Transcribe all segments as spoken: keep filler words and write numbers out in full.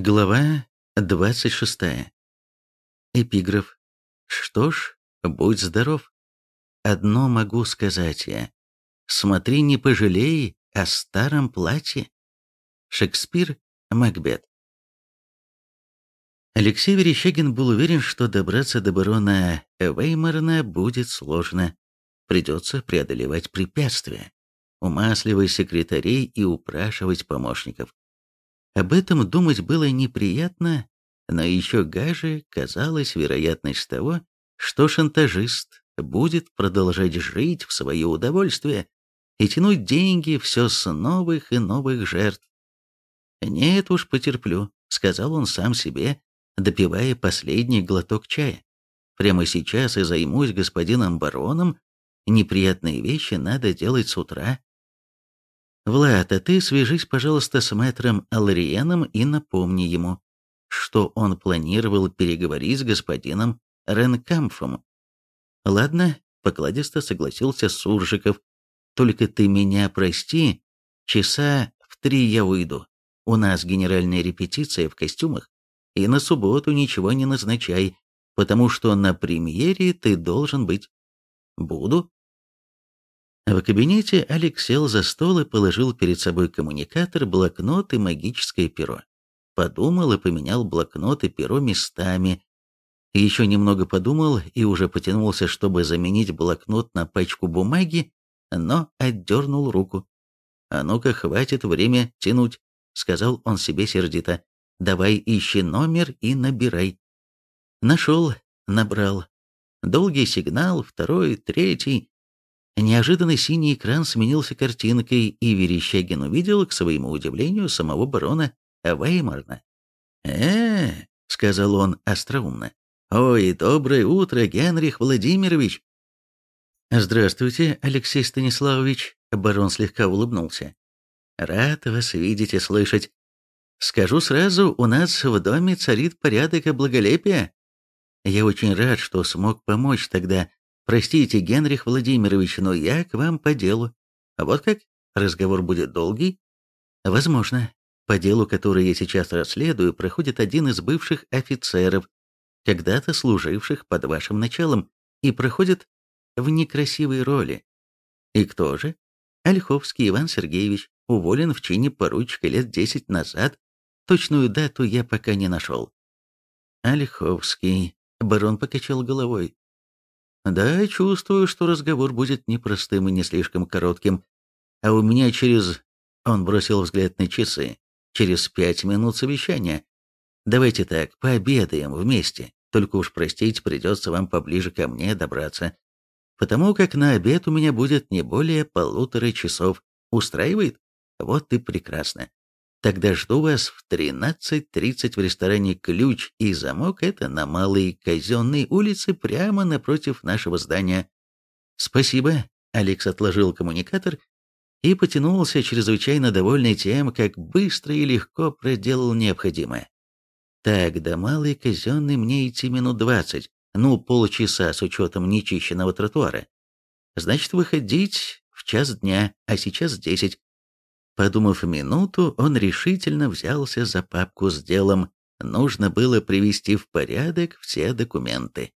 Глава двадцать шестая. Эпиграф. Что ж, будь здоров. Одно могу сказать я. Смотри, не пожалей о старом платье. Шекспир, Макбет. Алексей Верещагин был уверен, что добраться до барона Веймарна будет сложно. Придется преодолевать препятствия, умасливать секретарей и упрашивать помощников. Об этом думать было неприятно, но еще гаже казалась вероятность того, что шантажист будет продолжать жить в свое удовольствие и тянуть деньги все с новых и новых жертв. «Нет уж, потерплю», — сказал он сам себе, допивая последний глоток чая. «Прямо сейчас и займусь господином бароном. Неприятные вещи надо делать с утра». «Влад, а ты свяжись, пожалуйста, с мэтром Алриеном и напомни ему, что он планировал переговорить с господином Ренкамфом». «Ладно», — покладисто согласился Суржиков. «Только ты меня прости, часа в три я уйду. У нас генеральная репетиция в костюмах, и на субботу ничего не назначай, потому что на премьере ты должен быть». «Буду». В кабинете Алекс сел за стол и положил перед собой коммуникатор, блокнот и магическое перо. Подумал и поменял блокнот и перо местами. Еще немного подумал и уже потянулся, чтобы заменить блокнот на пачку бумаги, но отдернул руку. «А ну-ка, хватит время тянуть», — сказал он себе сердито. «Давай ищи номер и набирай». Нашел, набрал. Долгий сигнал, второй, третий. Неожиданно синий экран сменился картинкой, и Верещагин увидел, к своему удивлению, самого барона Веймарна. э сказал он остроумно. «Ой, доброе утро, Генрих Владимирович!» «Здравствуйте, Алексей Станиславович», — барон слегка улыбнулся. «Рад вас видеть и слышать. Скажу сразу, у нас в доме царит порядок и благолепие. Я очень рад, что смог помочь тогда. Простите, Генрих Владимирович, но я к вам по делу. А вот как? Разговор будет долгий? Возможно. По делу, которое я сейчас расследую, проходит один из бывших офицеров, когда-то служивших под вашим началом, и проходит в некрасивой роли. И кто же? Ольховский Иван Сергеевич, уволен в чине поручика лет десять назад. Точную дату я пока не нашел. Ольховский. Барон покачал головой. Да, чувствую, что разговор будет непростым и не слишком коротким. А у меня через... Он бросил взгляд на часы. Через пять минут совещания. Давайте так, пообедаем вместе. Только уж, простите, придется вам поближе ко мне добраться. Потому как на обед у меня будет не более полутора часов. Устраивает? Вот и прекрасно. Тогда жду вас в тринадцать тридцать в ресторане «Ключ и замок». Это на Малой Казенной улице, прямо напротив нашего здания. Спасибо. Алекс отложил коммуникатор и потянулся, чрезвычайно довольный тем, как быстро и легко проделал необходимое. Так, до Малой Казенной мне идти минут двадцать, ну, полчаса с учетом нечищенного тротуара. Значит, выходить в час дня, а сейчас десять. Подумав минуту, он решительно взялся за папку с делом. Нужно было привести в порядок все документы.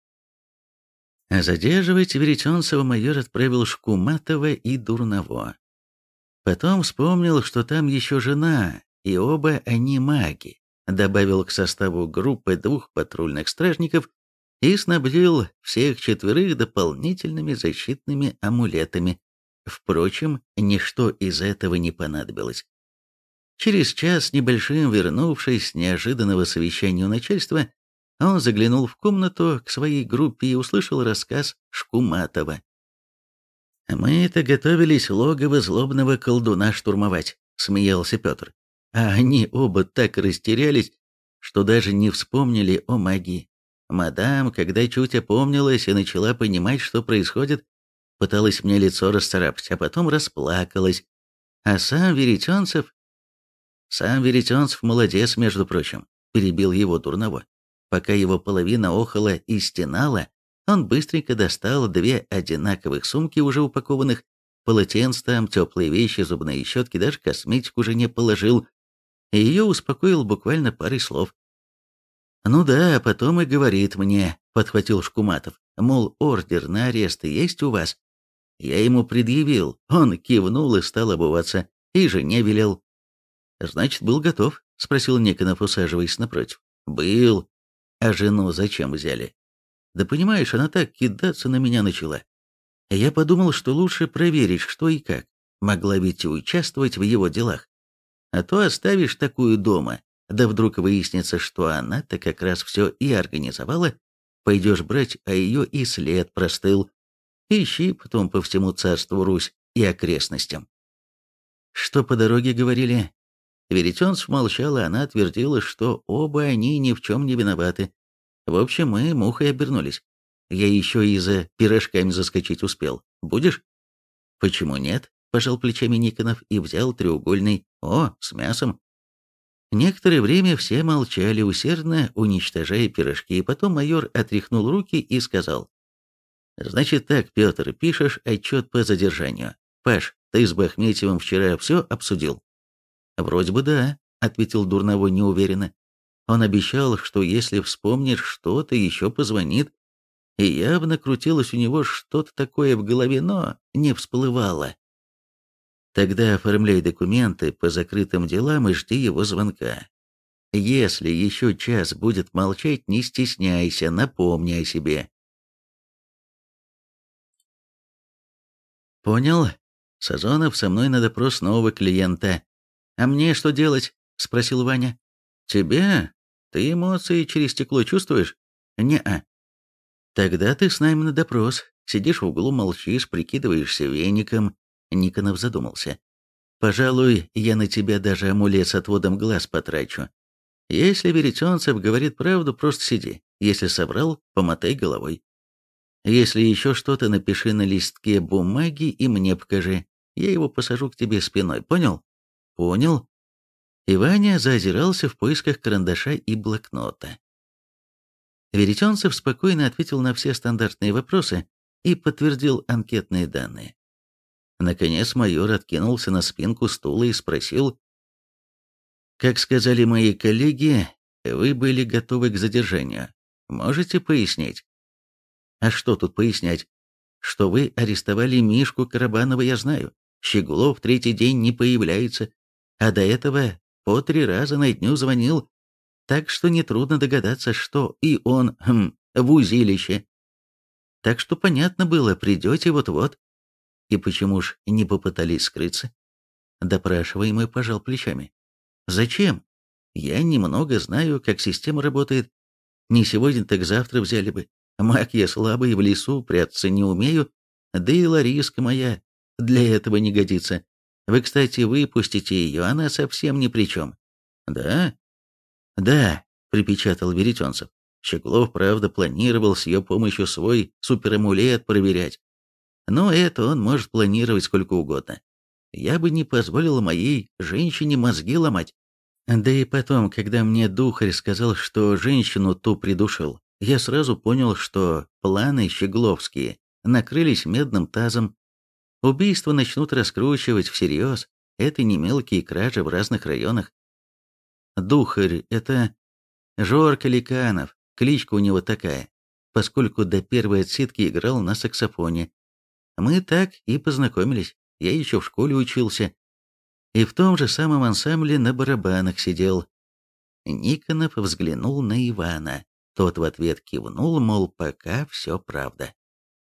Задерживать Веретенцева майор отправил Шкуматова и Дурново. Потом вспомнил, что там еще жена, и оба они маги. Добавил к составу группы двух патрульных стражников и снабдил всех четверых дополнительными защитными амулетами. Впрочем, ничто из этого не понадобилось. Через час небольшим, вернувшись с неожиданного совещания у начальства, он заглянул в комнату к своей группе и услышал рассказ Шкуматова. «Мы-то готовились логово злобного колдуна штурмовать», — смеялся Петр. «А они оба так растерялись, что даже не вспомнили о магии. Мадам, когда чуть опомнилась и начала понимать, что происходит, пыталась мне лицо расцарапать, а потом расплакалась. А сам Веретенцев... Сам Веретенцев молодец, между прочим», — перебил его Дурново. Пока его половина охала и стенала, он быстренько достал две одинаковых сумки, уже упакованных, полотенца там, теплые вещи, зубные щетки, даже косметику жене положил. и ее успокоил буквально парой слов. «Ну да, а потом и говорит мне», — подхватил Шкуматов, мол, ордер на арест есть у вас? Я ему предъявил, он кивнул и стал обуваться, и жене велел. «Значит, был готов?» — спросил Никонов, усаживаясь напротив. «Был. А жену зачем взяли?» «Да понимаешь, она так кидаться на меня начала. Я подумал, что лучше проверить, что и как. Могла ведь и участвовать в его делах. А то оставишь такую дома, да вдруг выяснится, что она-то как раз все и организовала, пойдешь брать, а ее и след простыл. Ищи потом по всему царству Русь и окрестностям». «Что по дороге говорили?» Веретенцев молчал, а она твердила, что оба они ни в чем не виноваты. В общем, мы мухой обернулись. Я еще и за пирожками заскочить успел. Будешь? Почему нет? Пожал плечами Никонов и взял треугольный. О, с мясом. Некоторое время все молчали, усердно уничтожая пирожки, и потом майор отряхнул руки и сказал. «Значит так, Петр, пишешь отчет по задержанию. Паш, ты с Бахметьевым вчера все обсудил?» «Вроде бы да», — ответил Дурновой неуверенно. «Он обещал, что если вспомнишь что-то, еще позвонит. И явно крутилось у него что-то такое в голове, но не всплывало. Тогда оформляй документы по закрытым делам и жди его звонка. Если еще час будет молчать, не стесняйся, напомни о себе». «Понял. Сазонов, со мной на допрос нового клиента. А мне что делать?» — спросил Ваня. «Тебе? Ты эмоции через стекло чувствуешь?» «Не-а». «Тогда ты с нами на допрос. Сидишь в углу, молчишь, прикидываешься веником». Никонов задумался. «Пожалуй, я на тебя даже амулет с отводом глаз потрачу. Если Веретенцев говорит правду, просто сиди. Если соврал, помотай головой. Если еще что-то, напиши на листке бумаги и мне покажи. Я его посажу к тебе спиной, понял?» «Понял». И Ваня заозирался в поисках карандаша и блокнота. Веретенцев спокойно ответил на все стандартные вопросы и подтвердил анкетные данные. Наконец майор откинулся на спинку стула и спросил: «Как сказали мои коллеги, вы были готовы к задержанию. Можете пояснить?» «А что тут пояснять? Что вы арестовали Мишку Карабанова, я знаю. Щеглов третий день не появляется, а до этого по три раза на дню звонил, так что нетрудно догадаться, что и он хм, в узилище. Так что понятно было, придете вот-вот. И почему ж не попытались скрыться?» Допрашиваемый пожал плечами. «Зачем? Я немного знаю, как система работает. Не сегодня, так завтра взяли бы. Маг я слабый, в лесу прятаться не умею, да и Лариска моя для этого не годится. Вы, кстати, выпустите ее, она совсем ни при чем». «Да?» «Да», — припечатал Веретенцев. Щеглов, правда, планировал с ее помощью свой суперамулет проверять. Но это он может планировать сколько угодно. Я бы не позволил моей женщине мозги ломать. Да и потом, когда мне Духарь сказал, что женщину ту придушил, я сразу понял, что планы щегловские накрылись медным тазом. Убийства начнут раскручивать всерьез. Это не мелкие кражи в разных районах. Духарь — это Жорка Ликанов, кличка у него такая, поскольку до первой отсидки играл на саксофоне. Мы так и познакомились. Я еще в школе учился. И в том же самом ансамбле на барабанах сидел. Никонов взглянул на Ивана. Тот в ответ кивнул, мол, пока все правда.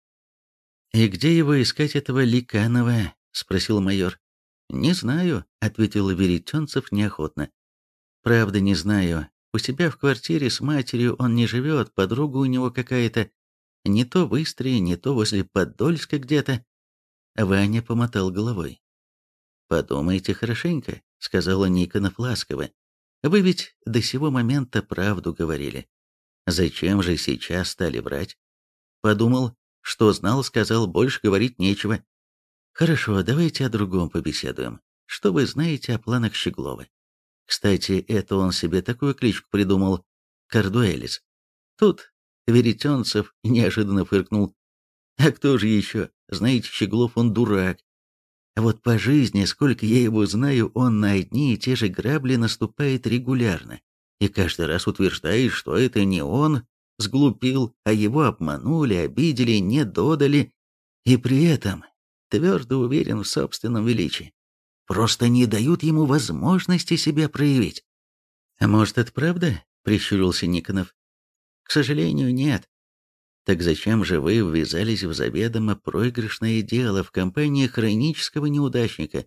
«И где его искать, этого Ликанова?» — спросил майор. «Не знаю», — ответил Веретенцев неохотно. «Правда, не знаю. У себя в квартире с матерью он не живет, подруга у него какая-то. Не то в Истре, не то возле Подольска где-то». Ваня помотал головой. «Подумайте хорошенько», — сказала Никонов ласково. «Вы ведь до сего момента правду говорили. Зачем же сейчас стали врать?» Подумал, что знал, сказал, больше говорить нечего. «Хорошо, давайте о другом побеседуем. Что вы знаете о планах Щеглова? Кстати, это он себе такую кличку придумал — Кардуэлис. Тут Веретенцев неожиданно фыркнул. А кто же еще? Знаете, Щеглов он дурак. А вот по жизни, сколько я его знаю, он на одни и те же грабли наступает регулярно. И каждый раз утверждает, что это не он сглупил, а его обманули, обидели, не додали. И при этом твердо уверен в собственном величии. Просто не дают ему возможности себя проявить. «А может, это правда?» — прищурился Никонов. «К сожалению, нет. Так зачем же вы ввязались в заведомо проигрышное дело в компании хронического неудачника?»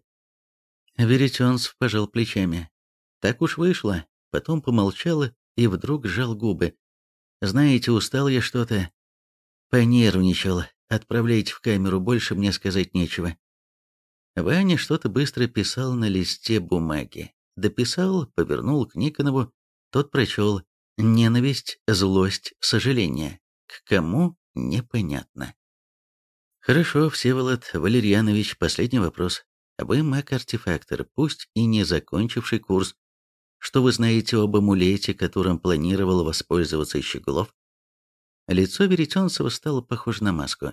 Веретенцев пожал плечами. «Так уж вышло». Потом помолчала и вдруг сжал губы. «Знаете, устал я что-то. Понервничал. Отправляйте в камеру, больше мне сказать нечего». Ваня что-то быстро писал на листе бумаги. Дописал, повернул к Никонову. Тот прочел: «Ненависть, злость, сожаление. К кому? Непонятно». «Хорошо, Всеволод Валерьянович, последний вопрос. Вы маг-артефактор, пусть и не закончивший курс. Что вы знаете об амулете, которым планировал воспользоваться Щеглов?» Лицо Веретенцева стало похоже на маску.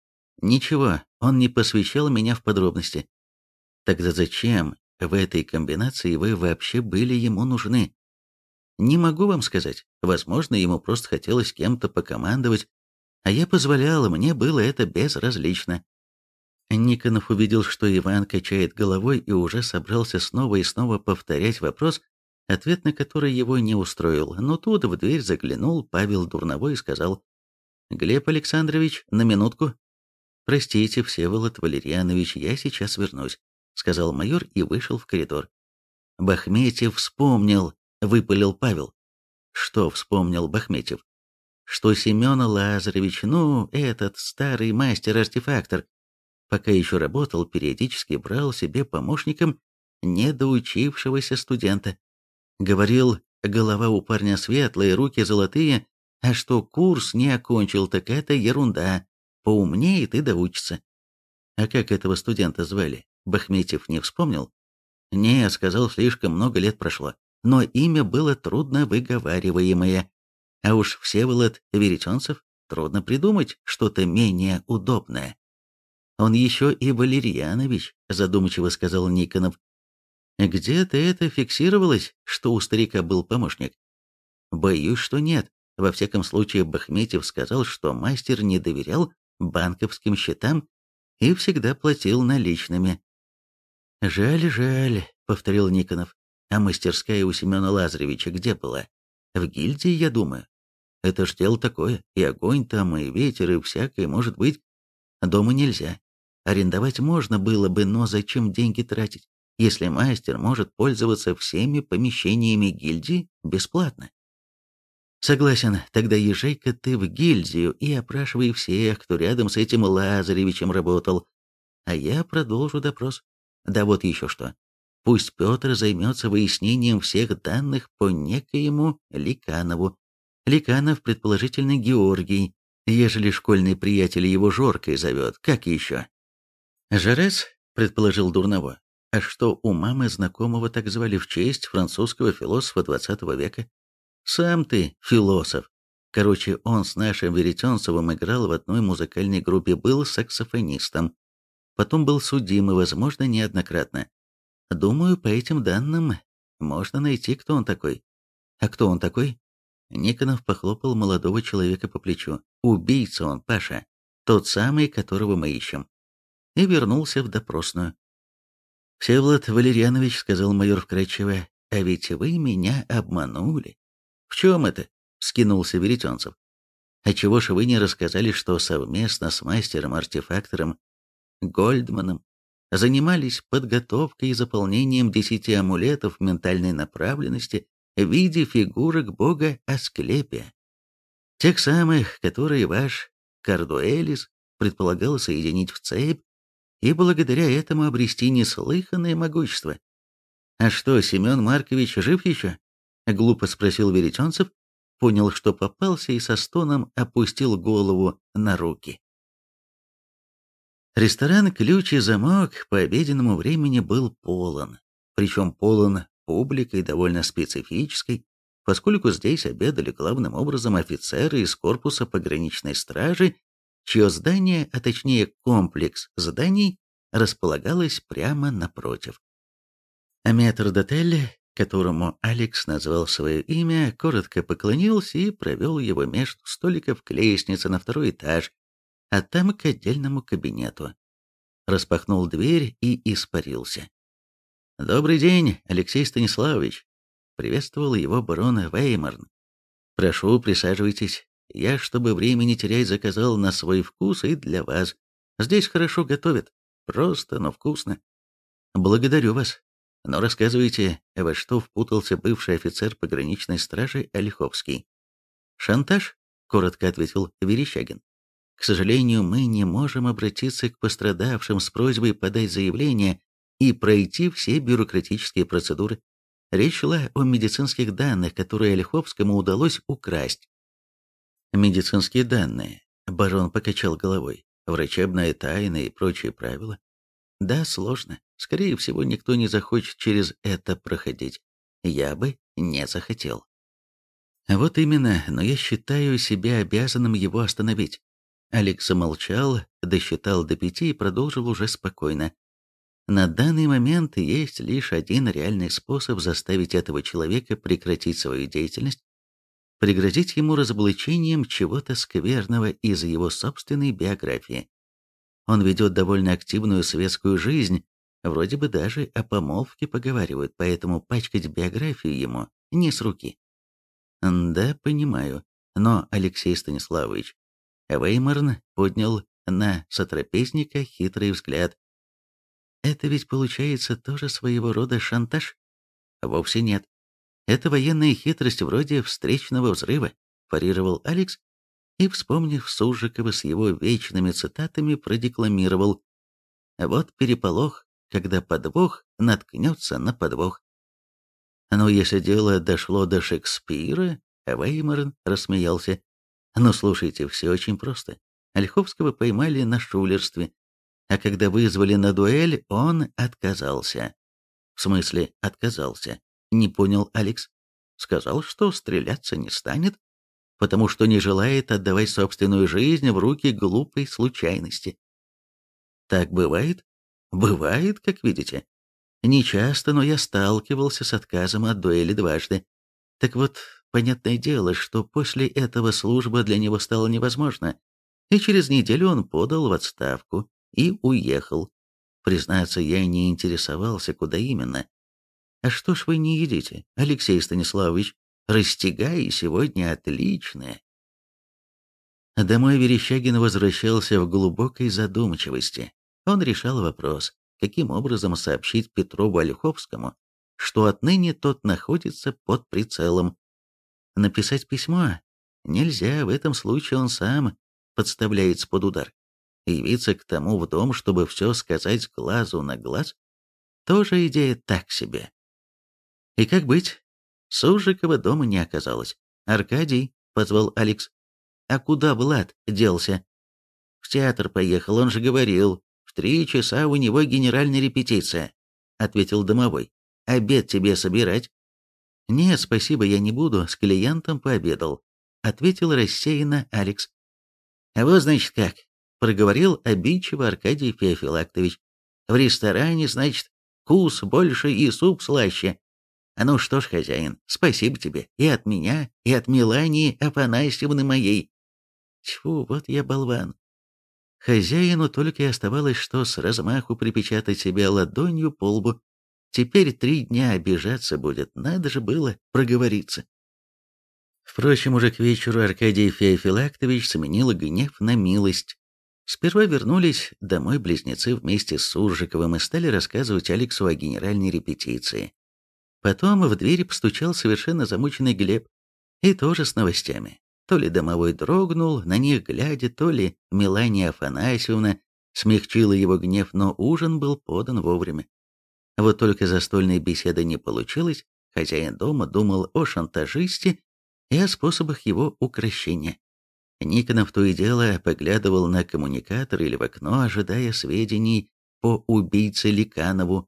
«Ничего, он не посвящал меня в подробности». «Тогда зачем в этой комбинации вы вообще были ему нужны?» «Не могу вам сказать. Возможно, ему просто хотелось кем-то покомандовать, а я позволяла, мне было это безразлично». Никонов увидел, что Иван качает головой и уже собрался снова и снова повторять вопрос, ответ на который его не устроил, но тут в дверь заглянул Павел Дурновой и сказал: «Глеб Александрович, на минутку». «Простите, Всеволод Валерьянович, я сейчас вернусь», — сказал майор и вышел в коридор. «Бахметьев вспомнил», — выпалил Павел. «Что вспомнил Бахметьев?» «Что Семен Лазаревич, ну, этот старый мастер-артефактор, пока еще работал, периодически брал себе помощником недоучившегося студента. Говорил, голова у парня светлая, руки золотые, а что курс не окончил, так это ерунда, поумнеет и доучится». «А как этого студента звали? Бахметьев не вспомнил?» «Не, сказал, слишком много лет прошло, но имя было трудно выговариваемое. А уж Всеволод Веретенцев трудно придумать что-то менее удобное». «Он еще и Валерьянович», — задумчиво сказал Никонов. «Где-то это фиксировалось, что у старика был помощник?» «Боюсь, что нет. Во всяком случае, Бахметьев сказал, что мастер не доверял банковским счетам и всегда платил наличными». «Жаль, жаль», — повторил Никонов. «А мастерская у Семена Лазаревича где была? В гильдии, я думаю. Это ж дело такое, и огонь там, и ветер, и всякое может быть. Дома нельзя. Арендовать можно было бы, но зачем деньги тратить, если мастер может пользоваться всеми помещениями гильдии бесплатно?» «Согласен, тогда езжай-ка ты в гильдию и опрашивай всех, кто рядом с этим Лазаревичем работал. А я продолжу допрос. Да вот еще что. Пусть Петр займется выяснением всех данных по некоему Ликанову. Ликанов, предположительно, Георгий, ежели школьный приятель его Жоркой зовет, как еще?» «Жарес», — предположил Дурново. «А что, у мамы знакомого так звали в честь французского философа двадцатого века? Сам ты философ. Короче, он с нашим Веретенцевым играл в одной музыкальной группе, был саксофонистом. Потом был судим и, возможно, неоднократно. Думаю, по этим данным можно найти, кто он такой». «А кто он такой?» Никонов похлопал молодого человека по плечу. «Убийца он, Паша. Тот самый, которого мы ищем». И вернулся в допросную. «Всеволод Валерьянович», — сказал майор вкратчиво, — «а ведь вы меня обманули». «В чем это?» — вскинулся Веретенцев. «А чего же вы не рассказали, что совместно с мастером-артефактором Гольдманом занимались подготовкой и заполнением десяти амулетов ментальной направленности в виде фигурок бога Асклепия? Тех самых, которые ваш Кардуэлис предполагал соединить в цепь и благодаря этому обрести неслыханное могущество». «А что, Семен Маркович жив еще?» — глупо спросил Веретенцев, понял, что попался, и со стоном опустил голову на руки. Ресторан «Ключ и замок» по обеденному времени был полон, причем полон публикой довольно специфической, поскольку здесь обедали главным образом офицеры из корпуса пограничной стражи, чье здание, а точнее комплекс зданий, располагалась прямо напротив. А метрдотель, которому Алекс назвал свое имя, коротко поклонился и провел его между столиков к лестнице на второй этаж, а там к отдельному кабинету. Распахнул дверь и испарился. «Добрый день, Алексей Станиславович!» — приветствовал его барон Веймарн. «Прошу, присаживайтесь. Я, чтобы времени терять, заказал на свой вкус и для вас. Здесь хорошо готовят. Просто, но вкусно. Благодарю вас. Но рассказывайте, во что впутался бывший офицер пограничной стражи Ольховский?» «Шантаж?» — коротко ответил Верещагин. «К сожалению, мы не можем обратиться к пострадавшим с просьбой подать заявление и пройти все бюрократические процедуры. Речь шла о медицинских данных, которые Ольховскому удалось украсть». «Медицинские данные», — барон покачал головой, «врачебная тайна и прочие правила. Да, сложно. Скорее всего, никто не захочет через это проходить. Я бы не захотел». «Вот именно, но я считаю себя обязанным его остановить». Алекс замолчал, досчитал до пяти и продолжил уже спокойно. «На данный момент есть лишь один реальный способ заставить этого человека прекратить свою деятельность, пригрозить ему разоблачением чего-то скверного из его собственной биографии. Он ведет довольно активную светскую жизнь, вроде бы даже о помолвке поговаривают, поэтому пачкать биографию ему не с руки». «Да, понимаю. Но, Алексей Станиславович...» Веймарн поднял на сотрапезника хитрый взгляд. «Это ведь получается тоже своего рода шантаж?» «Вовсе нет. Это военная хитрость вроде встречного взрыва», парировал Алекс и, вспомнив Суржикова с его вечными цитатами, продекламировал: «Вот переполох, когда подвох наткнется на подвох». Но если дело дошло до Шекспира, Веймарн рассмеялся. «Ну, слушайте, все очень просто. Ольховского поймали на шулерстве, а когда вызвали на дуэль, он отказался». «В смысле отказался?» — не понял Алекс. «Сказал, что стреляться не станет, потому что не желает отдавать собственную жизнь в руки глупой случайности». «Так бывает?» «Бывает, как видите. Не часто, но я сталкивался с отказом от дуэли дважды. Так вот, понятное дело, что после этого служба для него стала невозможна, и через неделю он подал в отставку и уехал. Признаться, я не интересовался, куда именно. А что ж вы не едите, Алексей Станиславович? Растягай сегодня отличное». Домой Верещагин возвращался в глубокой задумчивости. Он решал вопрос, каким образом сообщить Петрову Ольховскому, что отныне тот находится под прицелом. Написать письмо? Нельзя, в этом случае он сам подставляется под удар. Явиться к тому в дом, чтобы все сказать с глазу на глаз? Тоже идея так себе. И как быть? Суржикова дома не оказалось. «Аркадий», — позвал Алекс. «А куда Влад делся?» «В театр поехал, он же говорил. В три часа у него генеральная репетиция», — ответил домовой. «Обед тебе собирать?» «Нет, спасибо, я не буду, с клиентом пообедал», — ответил рассеянно Алекс. «А вот, значит, как», — проговорил обидчиво Аркадий Феофилактович. «В ресторане, значит, вкус больше и суп слаще. А ну что ж, хозяин, спасибо тебе и от меня, и от Мелании Афанасьевны моей». Тьфу, вот я болван. Хозяину только и оставалось, что с размаху припечатать себя ладонью по лбу. Теперь три дня обижаться будет, надо же было проговориться. Впрочем, уже к вечеру Аркадий Феофилактович сменил гнев на милость. Сперва вернулись домой близнецы вместе с Суржиковым и стали рассказывать Алексу о генеральной репетиции. Потом в дверь постучал совершенно замученный Глеб, и тоже с новостями. То ли домовой дрогнул, на них глядя, то ли Мелания Афанасьевна смягчила его гнев, но ужин был подан вовремя. Вот только застольной беседы не получилось, хозяин дома думал о шантажисте и о способах его укрощения. Никонов то и дело поглядывал на коммуникатор или в окно, ожидая сведений по убийце Ликанову.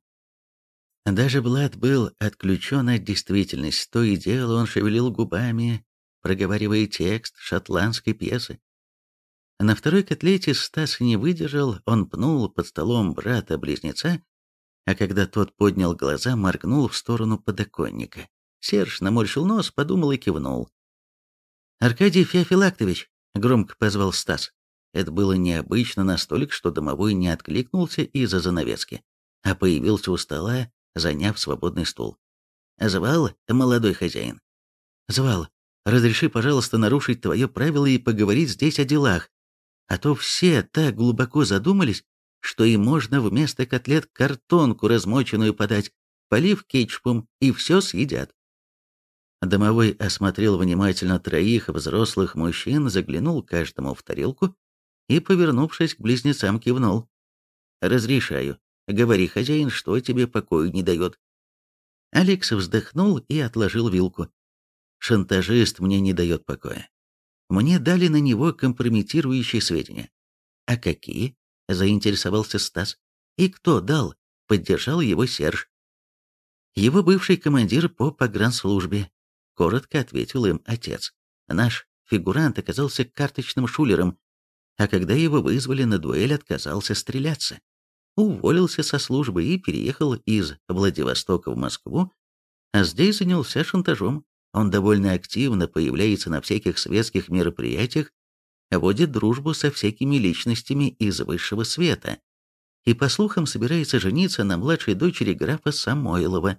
Даже Влад был отключен от действительности, то и дело он шевелил губами, проговаривая текст шотландской пьесы. На второй котлете Стас не выдержал, он пнул под столом брата-близнеца, а когда тот поднял глаза, моргнул в сторону подоконника. Серж наморщил нос, подумал и кивнул. «Аркадий Феофилактович!» — громко позвал Стас. Это было необычно настолько, что домовой не откликнулся из-за занавески, а появился у стола, заняв свободный стул. «Звал, молодой хозяин?» «Звал. Разреши, пожалуйста, нарушить твое правило и поговорить здесь о делах. А то все так глубоко задумались, что и можно вместо котлет картонку размоченную подать, полив кетчупом, и все съедят». Домовой осмотрел внимательно троих взрослых мужчин, заглянул каждому в тарелку и, повернувшись к близнецам, кивнул. «Разрешаю. Говори, хозяин, что тебе покоя не дает». Алекс вздохнул и отложил вилку. «Шантажист мне не дает покоя. Мне дали на него компрометирующие сведения». «А какие?» – заинтересовался Стас. «И кто дал?» – поддержал его Серж. «Его бывший командир по погранслужбе», – коротко ответил им отец. «Наш фигурант оказался карточным шулером, а когда его вызвали на дуэль, отказался стреляться. Уволился со службы и переехал из Владивостока в Москву, а здесь занялся шантажом. Он довольно активно появляется на всяких светских мероприятиях, водит дружбу со всякими личностями из высшего света и, по слухам, собирается жениться на младшей дочери графа Самойлова».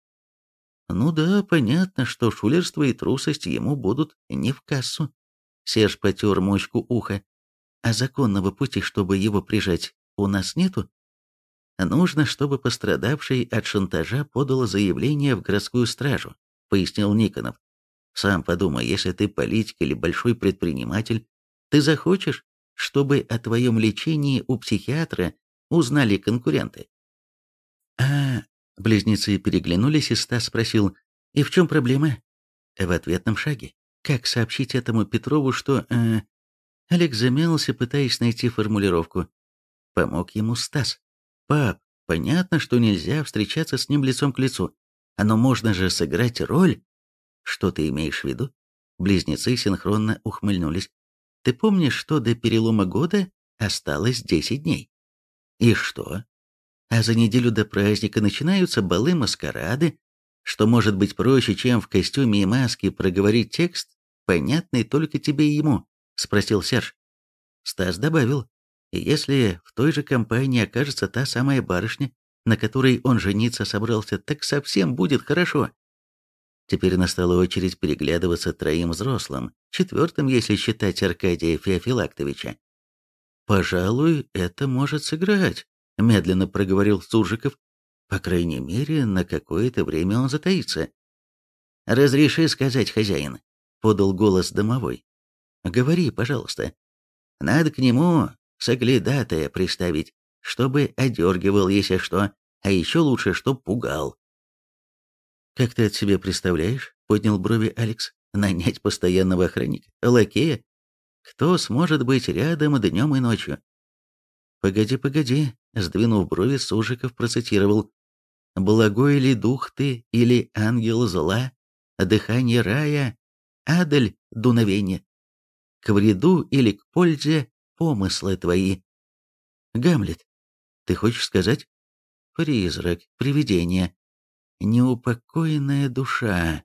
Ну да, понятно, что шулерство и трусость ему будут не в кассу. Серж потер мочку уха. А законного пути, чтобы его прижать, у нас нету? Нужно, чтобы пострадавший от шантажа подал заявление в городскую стражу, пояснил Никонов. Сам подумай, если ты политик или большой предприниматель, ты захочешь, чтобы о твоем лечении у психиатра узнали конкуренты? А, близнецы переглянулись, и Стас спросил, и в чем проблема? В ответном шаге. Как сообщить этому Петрову, что... Э... Алекс замялся, пытаясь найти формулировку. Помог ему Стас. «Пап, понятно, что нельзя встречаться с ним лицом к лицу, но можно же сыграть роль». «Что ты имеешь в виду?» Близнецы синхронно ухмыльнулись. «Ты помнишь, что до перелома года осталось десять дней?» «И что?» «А за неделю до праздника начинаются балы-маскарады, что может быть проще, чем в костюме и маске проговорить текст, понятный только тебе и ему?» — спросил Серж. Стас добавил, «Если в той же компании окажется та самая барышня, на которой он жениться собрался, так совсем будет хорошо». Теперь настала очередь переглядываться троим взрослым, четвертым, если считать Аркадия Феофилактовича. «Пожалуй, это может сыграть», — медленно проговорил Суржиков. «По крайней мере, на какое-то время он затаится». «Разреши сказать, хозяин», — подал голос домовой. «Говори, пожалуйста. Надо к нему соглядатая приставить, чтобы одергивал, если что, а еще лучше, чтоб пугал». «Как ты от себя представляешь?» — поднял брови Алекс. «Нанять постоянного охранника? Лакея? Кто сможет быть рядом днем и ночью?» «Погоди, погоди», — сдвинув брови, Сужиков процитировал. «Благой ли дух ты или ангел зла, дыхание рая, адаль дуновенье, к вреду или к пользе помыслы твои». «Гамлет, ты хочешь сказать?» «Призрак, привидение, неупокоенная душа».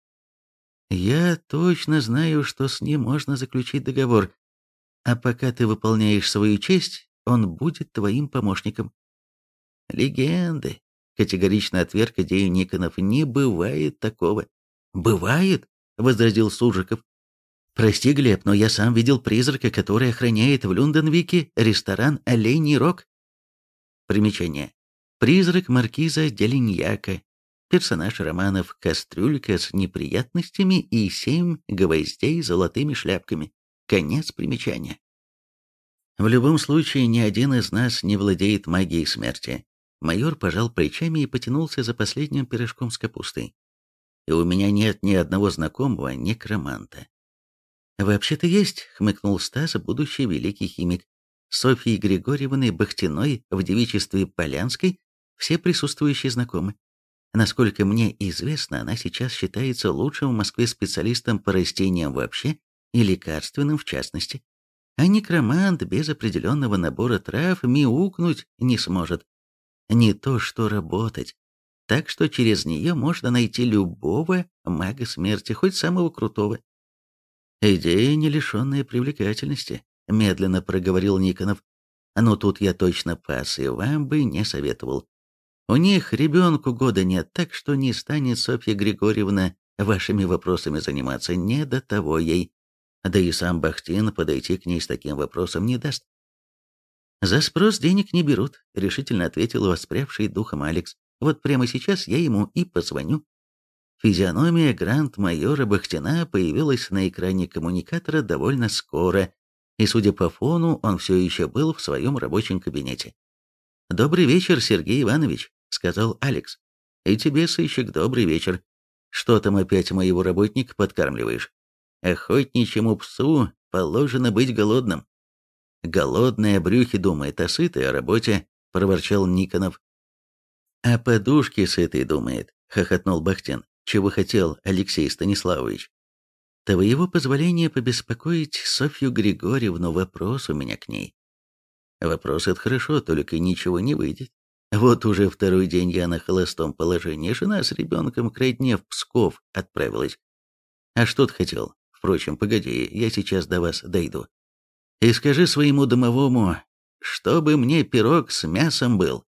«Я точно знаю, что с ним можно заключить договор, а пока ты выполняешь свою честь, он будет твоим помощником». «Легенды», — категорично отверг идею Никонов, — «не бывает такого». «Бывает», — возразил Суржиков. «Прости, Глеб, но я сам видел призрака, который охраняет в Люнденвике ресторан «Оленей Рог». Примечание. Призрак маркиза Делиньяка. Персонаж романов «Кастрюлька с неприятностями» и «Семь гвоздей с золотыми шляпками». Конец примечания. В любом случае, ни один из нас не владеет магией смерти. Майор пожал плечами и потянулся за последним пирожком с капустой. И у меня нет ни одного знакомого некроманта. «Вообще-то есть», — хмыкнул Стас, будущий великий химик. Софьей Григорьевной Бахтиной в девичестве Полянской все присутствующие знакомы. Насколько мне известно, она сейчас считается лучшим в Москве специалистом по растениям вообще и лекарственным в частности. А некромант без определенного набора трав мяукнуть не сможет. Не то что работать. Так что через нее можно найти любого мага смерти, хоть самого крутого. Идея, не лишенная привлекательности, медленно проговорил Никонов. Но тут я точно пас, и вам бы не советовал. У них ребенку года нет, так что не станет Софья Григорьевна вашими вопросами заниматься, не до того ей. Да и сам Бахтин подойти к ней с таким вопросом не даст. «За спрос денег не берут», — решительно ответил воспрявший духом Алекс. «Вот прямо сейчас я ему и позвоню». Физиономия гранд-майора Бахтина появилась на экране коммуникатора довольно скоро, и, судя по фону, он все еще был в своем рабочем кабинете. «Добрый вечер, Сергей Иванович», — сказал Алекс. «И тебе, сыщик, добрый вечер. Что там опять моего работника подкармливаешь? Охотничьему псу положено быть голодным». «Голодный о брюхе думает, а сытый о работе», — проворчал Никонов. «О подушке сытый думает», — хохотнул Бахтин. «Чего хотел, Алексей Станиславович?» «Твоего позволения побеспокоить Софью Григорьевну, вопрос у меня к ней». «Вопрос — это хорошо, только ничего не выйдет. Вот уже второй день я на холостом положении, жена с ребенком к родне в Псков отправилась. А что ты хотел? Впрочем, погоди, я сейчас до вас дойду. И скажи своему домовому, чтобы мне пирог с мясом был».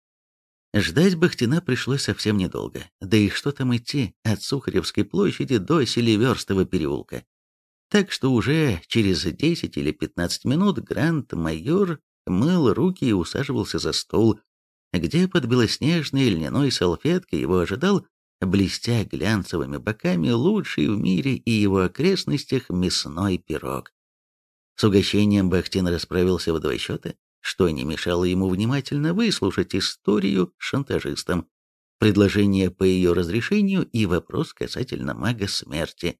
Ждать Бахтина пришлось совсем недолго. Да и что там идти от Сухаревской площади до Селиверстова переулка. Так что уже через десять или пятнадцать минут гранд-майор мыл руки и усаживался за стол, где под белоснежной льняной салфеткой его ожидал, блестя глянцевыми боками, лучший в мире и его окрестностях мясной пирог. С угощением Бахтин расправился в два счета, что не мешало ему внимательно выслушать историю с шантажистом, предложение по ее разрешению и вопрос касательно мага смерти.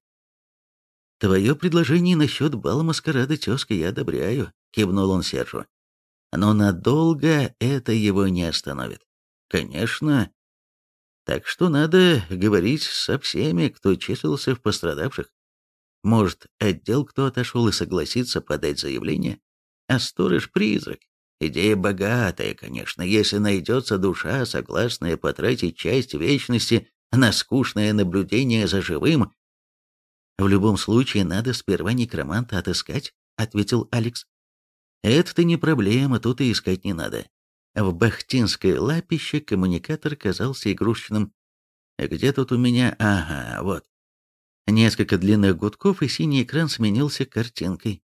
«Твое предложение насчет бала маскарада, тезка, я одобряю», — кивнул он Сержу. «Но надолго это его не остановит». «Конечно. Так что надо говорить со всеми, кто числился в пострадавших. Может, отдел кто отошел и согласится подать заявление? А сторож-призрак. Идея богатая, конечно, если найдется душа, согласная потратить часть вечности на скучное наблюдение за живым». «В любом случае, надо сперва некроманта отыскать», — ответил Алекс. «Это-то не проблема, тут и искать не надо». В бахтинской лапище коммуникатор казался игрушечным. «Где тут у меня? Ага, вот». Несколько длинных гудков, и синий экран сменился картинкой.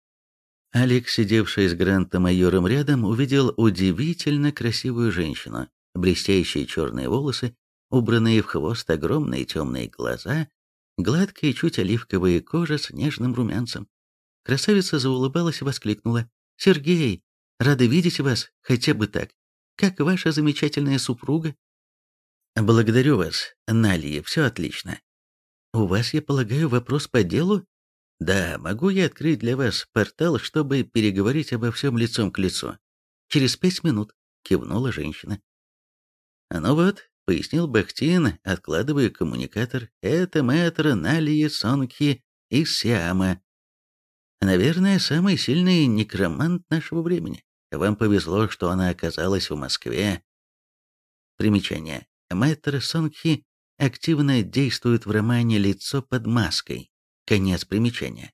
Алекс, сидевший с грант-майором рядом, увидел удивительно красивую женщину. Блестящие черные волосы, убранные в хвост огромные темные глаза, гладкая, чуть оливковая кожа с нежным румянцем. Красавица заулыбалась и воскликнула. «Сергей, рада видеть вас, хотя бы так. Как ваша замечательная супруга?» «Благодарю вас, Налья, все отлично. У вас, я полагаю, вопрос по делу?» «Да, могу я открыть для вас портал, чтобы переговорить обо всем лицом к лицу?» «Через пять минут», — кивнула женщина. «Ну вот», — пояснил Бахтин, откладывая коммуникатор, — «это мэтр Налия Сонки из Сиама. Наверное, самый сильный некромант нашего времени. Вам повезло, что она оказалась в Москве». Примечание. Мэтр Сонки активно действует в романе «Лицо под маской». Конец примечания.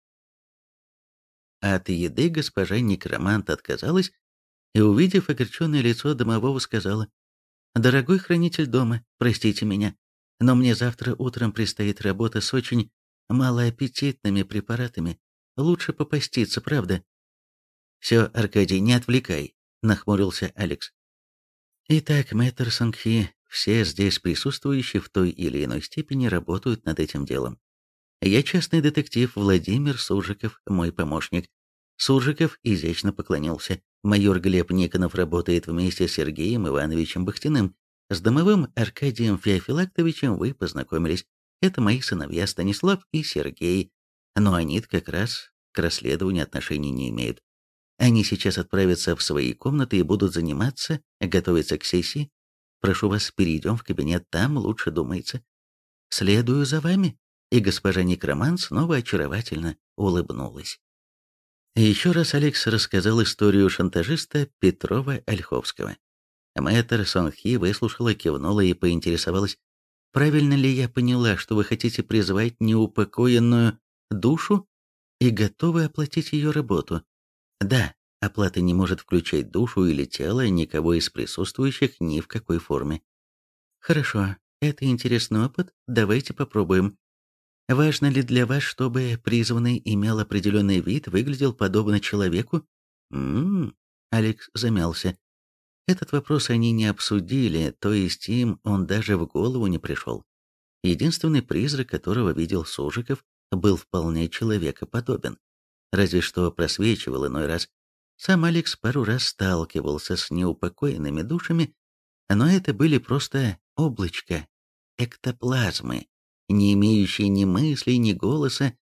От еды госпожа некромант отказалась и, увидев огорченное лицо домового, сказала: «Дорогой хранитель дома, простите меня, но мне завтра утром предстоит работа с очень малоаппетитными препаратами. Лучше попаститься, правда?» «Все, Аркадий, не отвлекай», — нахмурился Алекс. «Итак, мэтр Сангхи, все здесь присутствующие в той или иной степени работают над этим делом. Я частный детектив Владимир Суржиков, мой помощник». Суржиков изящно поклонился. «Майор Глеб Никонов работает вместе с Сергеем Ивановичем Бахтиным. С домовым Аркадием Феофилактовичем вы познакомились. Это мои сыновья Станислав и Сергей. Но они как раз к расследованию отношений не имеют. Они сейчас отправятся в свои комнаты и будут заниматься, готовиться к сессии. Прошу вас, перейдем в кабинет, там лучше думается». «Следую за вами». И госпожа некромант снова очаровательно улыбнулась. Еще раз Алекс рассказал историю шантажиста Петрова Ольховского. Мэтр Сонхи выслушала, кивнула и поинтересовалась: «Правильно ли я поняла, что вы хотите призвать неупокоенную душу и готовы оплатить ее работу?» «Да, оплата не может включать душу или тело никого из присутствующих ни в какой форме». «Хорошо, это интересный опыт, давайте попробуем. Важно ли для вас, чтобы призванный имел определенный вид, выглядел подобно человеку?» «М-м-м», Алекс замялся. Этот вопрос они не обсудили, то есть им он даже в голову не пришел. Единственный призрак, которого видел Сужиков, был вполне человекоподобен. Разве что просвечивал иной раз. Сам Алекс пару раз сталкивался с неупокоенными душами, но это были просто облачка, эктоплазмы, не имеющие ни мыслей, ни голоса.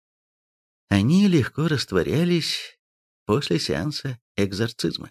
Они легко растворялись после сеанса экзорцизма.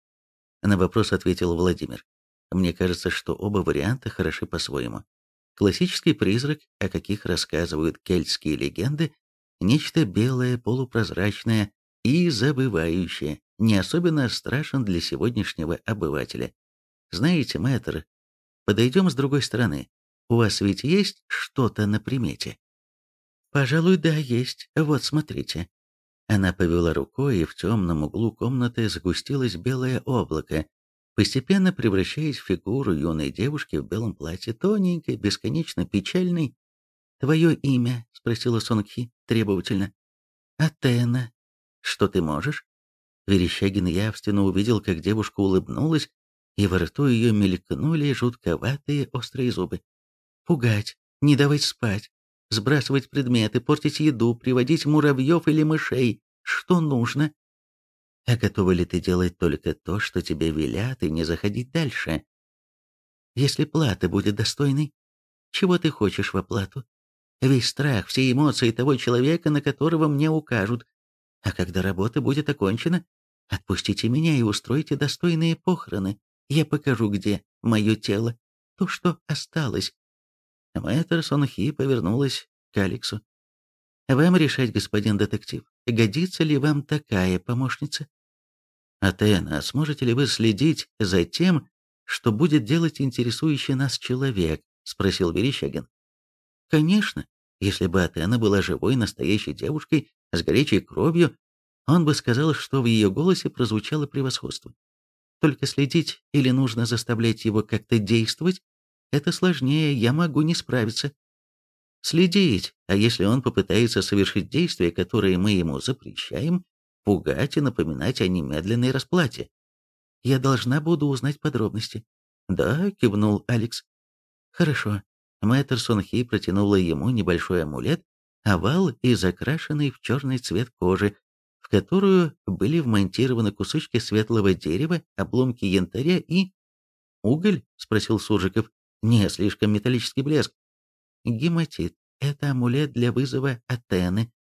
На вопрос ответил Владимир. Мне кажется, что оба варианта хороши по-своему. Классический призрак, о каких рассказывают кельтские легенды, нечто белое, полупрозрачное и забывающее, не особенно страшен для сегодняшнего обывателя. Знаете, мэтр, подойдем с другой стороны. У вас ведь есть что-то на примете? Пожалуй, да, есть. Вот, смотрите. Она повела рукой, и в темном углу комнаты сгустилось белое облако, постепенно превращаясь в фигуру юной девушки в белом платье, тоненькой, бесконечно печальной. «Твое имя?» — спросила Сонгхи требовательно. «Атена. Что ты можешь?» Верещагин явственно увидел, как девушка улыбнулась, и во рту ее мелькнули жутковатые острые зубы. «Пугать, не давать спать, сбрасывать предметы, портить еду, приводить муравьев или мышей. Что нужно? А готова ли ты делать только то, что тебе велят, и не заходить дальше? Если плата будет достойной, чего ты хочешь в оплату? Весь страх, все эмоции того человека, на которого мне укажут. А когда работа будет окончена, отпустите меня и устройте достойные похороны. Я покажу, где мое тело, то, что осталось». Мэтр Сонхи повернулась к Алексу. «Вам решать, господин детектив, годится ли вам такая помощница?» «Атена, а сможете ли вы следить за тем, что будет делать интересующий нас человек?» — спросил Верещагин. «Конечно. Если бы Атена была живой, настоящей девушкой, с горячей кровью, он бы сказал, что в ее голосе прозвучало превосходство. Только следить или нужно заставлять его как-то действовать, это сложнее, я могу не справиться. Следить, а если он попытается совершить действия, которые мы ему запрещаем, пугать и напоминать о немедленной расплате. Я должна буду узнать подробности». «Да», — кивнул Алекс. «Хорошо». Мэтр Сонхи протянула ему небольшой амулет, овал и закрашенный в черный цвет кожи, в которую были вмонтированы кусочки светлого дерева, обломки янтаря и... «Уголь?» — спросил Суржиков. «Не, слишком металлический блеск». «Гематит. Это амулет для вызова Атены.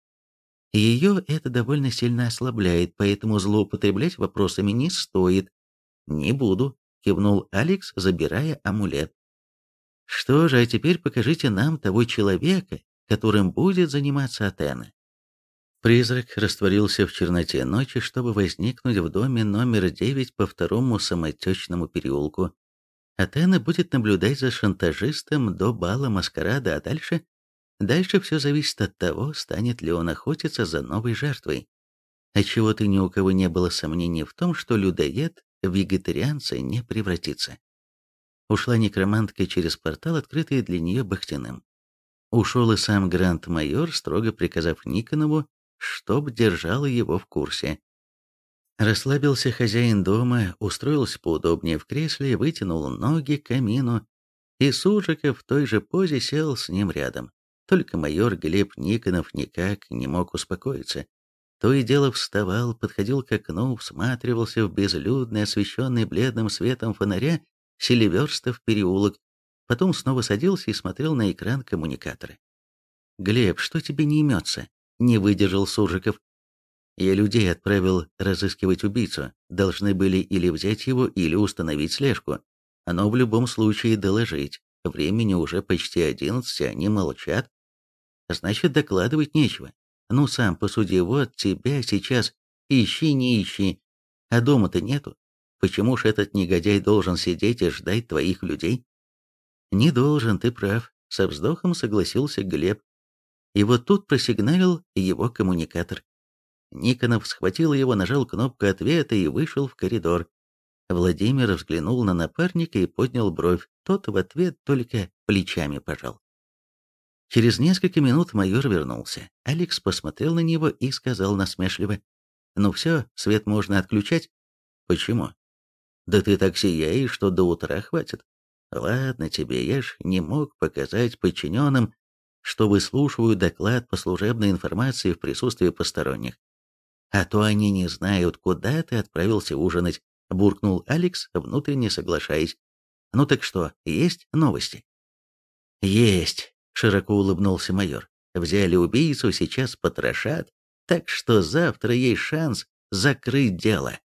Ее это довольно сильно ослабляет, поэтому злоупотреблять вопросами не стоит». «Не буду», — кивнул Алекс, забирая амулет. «Что же, а теперь покажите нам того человека, которым будет заниматься Атена». Призрак растворился в черноте ночи, чтобы возникнуть в доме номер девять по второму самотечному переулку. Атена будет наблюдать за шантажистом до бала маскарада, а дальше... Дальше все зависит от того, станет ли он охотиться за новой жертвой. Отчего-то ни у кого не было сомнений в том, что людоед в вегетарианца не превратится. Ушла некромантка через портал, открытый для нее Бахтиным. Ушел и сам гранд-майор, строго приказав Никонову, чтоб держал его в курсе. Расслабился хозяин дома, устроился поудобнее в кресле, вытянул ноги к камину, и Сужиков в той же позе сел с ним рядом. Только майор Глеб Никонов никак не мог успокоиться. То и дело вставал, подходил к окну, всматривался в безлюдный, освещенный бледным светом фонаря Селиверстов переулок, потом снова садился и смотрел на экран коммуникатора. «Глеб, что тебе не имется?» — не выдержал Суржиков. «Я людей отправил разыскивать убийцу. Должны были или взять его, или установить слежку. Но в любом случае доложить. Времени уже почти одиннадцать, они молчат. Значит, докладывать нечего. Ну, сам посуди, вот тебя сейчас ищи, не ищи. А дома-то нету. Почему ж этот негодяй должен сидеть и ждать твоих людей? Не должен, ты прав, со вздохом согласился Глеб. И вот тут просигналил его коммуникатор. Никонов схватил его, нажал кнопку ответа и вышел в коридор. Владимир взглянул на напарника и поднял бровь. Тот в ответ только плечами пожал. Через несколько минут майор вернулся. Алекс посмотрел на него и сказал насмешливо: «Ну все, свет можно отключать». «Почему?» «Да ты так сияешь, что до утра хватит». «Ладно тебе, я ж не мог показать подчиненным, что выслушиваю доклад по служебной информации в присутствии посторонних. А то они не знают, куда ты отправился ужинать», — буркнул Алекс, внутренне соглашаясь. «Ну так что, есть новости?» «Есть», — широко улыбнулся майор. «Взяли убийцу, сейчас потрошат, так что завтра есть шанс закрыть дело».